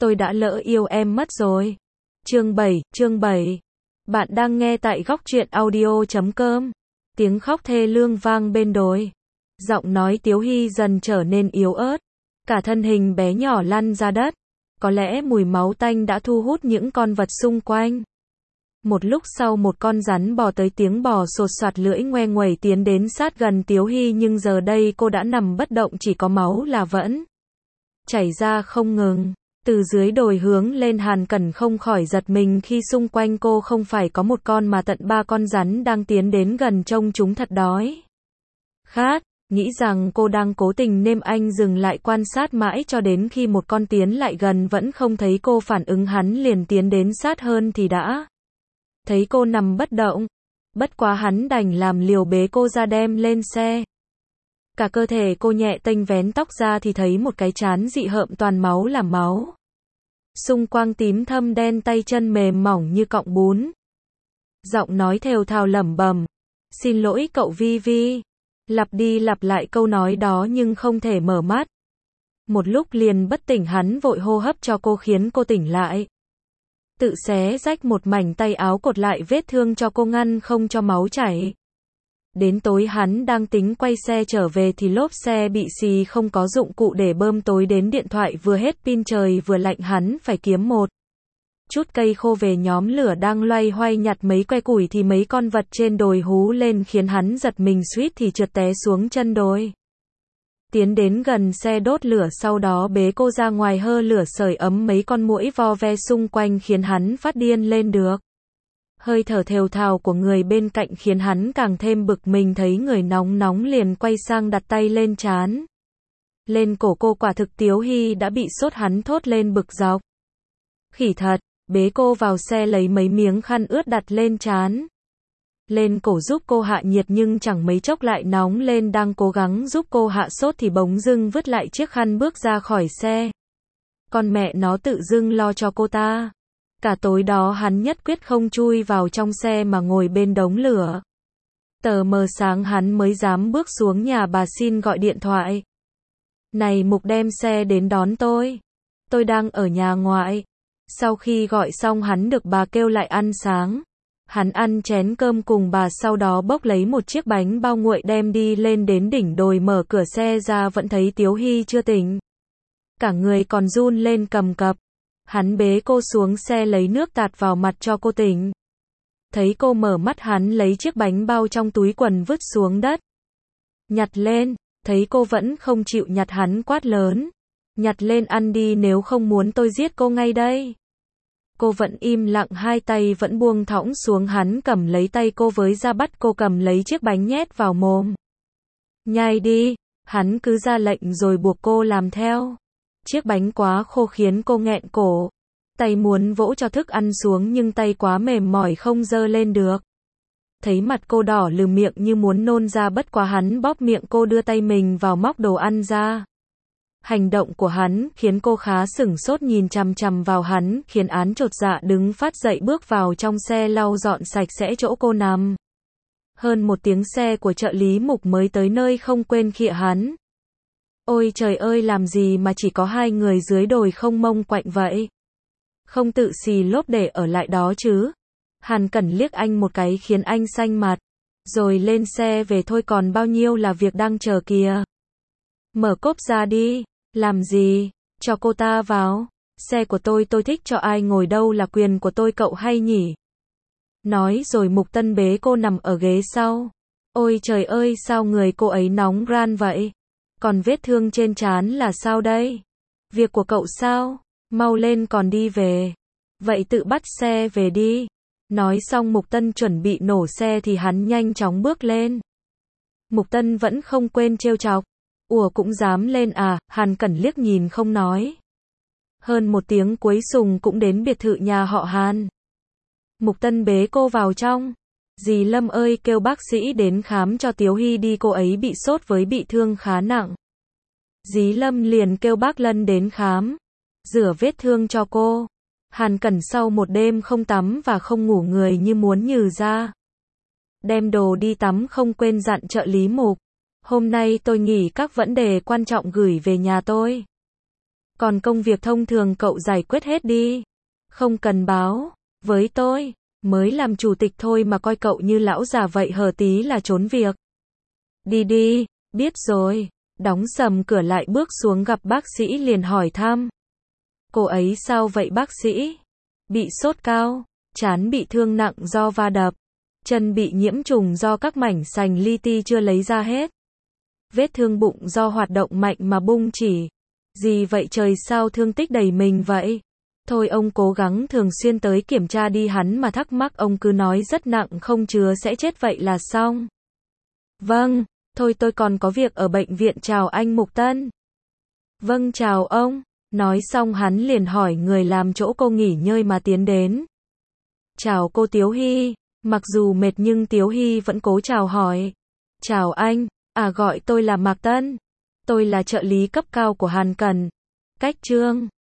Tôi đã lỡ yêu em mất rồi. Chương 7. Bạn đang nghe tại góc truyện audio.com. Tiếng khóc thê lương vang bên đồi. Giọng nói Tiếu Hy dần trở nên yếu ớt. Cả thân hình bé nhỏ lăn ra đất. Có lẽ mùi máu tanh đã thu hút những con vật xung quanh. Một lúc sau một con rắn bò tới, tiếng bò sột soạt, lưỡi ngoe nguẩy tiến đến sát gần Tiếu Hy, nhưng giờ đây cô đã nằm bất động, chỉ có máu là vẫn chảy ra không ngừng. Từ dưới đồi hướng lên, Hàn Cẩn không khỏi giật mình khi xung quanh cô không phải có một con mà tận 3 con rắn đang tiến đến gần, trông chúng thật đói khát. Nghĩ rằng cô đang cố tình nên anh dừng lại quan sát mãi cho đến khi một con tiến lại gần, vẫn không thấy cô phản ứng, hắn liền tiến đến sát hơn thì đã thấy cô nằm bất động. Bất quá hắn đành làm liều bế cô ra đem lên xe. Cả cơ thể cô nhẹ tênh, vén tóc ra thì thấy một cái trán dị hợm toàn máu là máu. Xung quanh tím thâm đen, tay chân mềm mỏng như cọng bún. Giọng nói thều thào lẩm bẩm, "Xin lỗi cậu Vi Vi." Lặp đi lặp lại câu nói đó nhưng không thể mở mắt. Một lúc liền bất tỉnh, hắn vội hô hấp cho cô khiến cô tỉnh lại. Tự xé rách một mảnh tay áo cột lại vết thương cho cô, ngăn không cho máu chảy. Đến tối hắn đang tính quay xe trở về thì lốp xe bị xì, không có dụng cụ để bơm, tối đến điện thoại vừa hết pin, trời vừa lạnh, hắn phải kiếm một chút cây khô về nhóm lửa. Đang loay hoay nhặt mấy que củi thì mấy con vật trên đồi hú lên khiến hắn giật mình, suýt thì trượt té xuống chân đồi. Tiến đến gần xe đốt lửa, sau đó bế cô ra ngoài, hơ lửa sưởi ấm, mấy con muỗi vo ve xung quanh khiến hắn phát điên lên được. Hơi thở thều thào của người bên cạnh khiến hắn càng thêm bực mình, thấy người nóng nóng liền quay sang đặt tay lên trán, lên cổ cô. Quả thực Tiếu Hy đã bị sốt, hắn thốt lên bực dọc. Khỉ thật. Bế cô vào xe, lấy mấy miếng khăn ướt đặt lên trán, lên cổ giúp cô hạ nhiệt, nhưng chẳng mấy chốc lại nóng lên. Đang cố gắng giúp cô hạ sốt thì bỗng dưng vứt lại chiếc khăn, bước ra khỏi xe. Con mẹ nó tự dưng lo cho cô ta. Cả tối đó hắn nhất quyết không chui vào trong xe mà ngồi bên đống lửa. Tờ mờ sáng hắn mới dám bước xuống nhà bà xin gọi điện thoại. "Này Mục, đem xe đến đón tôi. Tôi đang ở nhà ngoại." Sau khi gọi xong, hắn được bà kêu lại ăn sáng. Hắn ăn chén cơm cùng bà, sau đó bốc lấy một chiếc bánh bao nguội đem đi lên đến đỉnh đồi, mở cửa xe ra vẫn thấy Tiếu Hy chưa tỉnh. Cả người còn run lên cầm cập. Hắn bế cô xuống xe, lấy nước tạt vào mặt cho cô tỉnh. Thấy cô mở mắt, hắn lấy chiếc bánh bao trong túi quần vứt xuống đất. "Nhặt lên." Thấy cô vẫn không chịu nhặt, hắn quát lớn, "Nhặt lên ăn đi, nếu không muốn tôi giết cô ngay đây." Cô vẫn im lặng, hai tay vẫn buông thõng xuống. Hắn cầm lấy tay cô với ra, bắt cô cầm lấy chiếc bánh nhét vào mồm. "Nhai đi." Hắn cứ ra lệnh rồi buộc cô làm theo. Chiếc bánh quá khô khiến cô nghẹn cổ. Tay muốn vỗ cho thức ăn xuống nhưng tay quá mềm mỏi không giơ lên được. Thấy mặt cô đỏ lừ, miệng như muốn nôn ra, bất quá hắn bóp miệng cô, đưa tay mình vào móc đồ ăn ra. Hành động của hắn khiến cô khá sửng sốt, nhìn chằm chằm vào hắn, khiến án chột dạ, đứng phát dậy bước vào trong xe, lau dọn sạch sẽ chỗ cô nằm. Hơn một tiếng xe của trợ lý Mục mới tới nơi, không quên khịa hắn. "Ôi trời ơi, làm gì mà chỉ có 2 người dưới đồi không mông quạnh vậy? Không tự xì lốp để ở lại đó chứ?" Hàn Cẩn liếc anh một cái khiến anh xanh mặt. "Rồi lên xe về thôi, còn bao nhiêu là việc đang chờ kìa. Mở cốp ra đi." "Làm gì? Cho cô ta vào. Xe của tôi thích cho ai ngồi đâu là quyền của tôi, cậu hay nhỉ?" Nói rồi Mục Tân bế cô nằm ở ghế sau. "Ôi trời ơi, sao người cô ấy nóng ran vậy? Còn vết thương trên trán là sao đây? Việc của cậu sao? Mau lên, còn đi về. Vậy tự bắt xe về đi." Nói xong Mục Tân chuẩn bị nổ xe thì hắn nhanh chóng bước lên. Mục Tân vẫn không quên trêu chọc. "Ủa, cũng dám lên à?" Hàn Cẩn liếc nhìn không nói. Hơn một tiếng cuối Sùng cũng đến biệt thự nhà họ Hàn. Mục Tân bế cô vào trong. "Dì Lâm ơi, kêu bác sĩ đến khám cho Tiếu Hy đi, cô ấy bị sốt với bị thương khá nặng." Dí Lâm liền kêu bác Lân đến khám, rửa vết thương cho cô. Hàn Cẩn sau một đêm không tắm và không ngủ, người như muốn nhừ ra. Đem đồ đi tắm, không quên dặn trợ lý Mục. "Hôm nay tôi nghỉ các vấn đề quan trọng gửi về nhà tôi. Còn công việc thông thường cậu giải quyết hết đi. Không cần báo. Với tôi, mới làm chủ tịch thôi mà coi cậu như lão già vậy hở tí là trốn việc. Đi đi, biết rồi. Đóng sầm cửa lại bước xuống gặp bác sĩ liền hỏi thăm. Cô ấy sao vậy bác sĩ? Bị sốt cao, trán bị thương nặng do va đập, chân bị nhiễm trùng do các mảnh sành li ti chưa lấy ra hết. Vết thương bụng do hoạt động mạnh mà bung chỉ. Gì vậy trời sao thương tích đầy mình vậy? Thôi ông cố gắng thường xuyên tới kiểm tra đi hắn mà thắc mắc ông cứ nói rất nặng không chứa sẽ chết vậy là xong. Vâng, thôi tôi còn có việc ở bệnh viện chào anh Mục Tân. Vâng chào ông. Nói xong hắn liền hỏi người làm chỗ cô nghỉ ngơi mà tiến đến. Chào cô Tiếu Hy. Mặc dù mệt nhưng Tiếu Hy vẫn cố chào hỏi. Chào anh, gọi tôi là Mạc Tân. Tôi là trợ lý cấp cao của Hàn Cẩn. Cách Trương.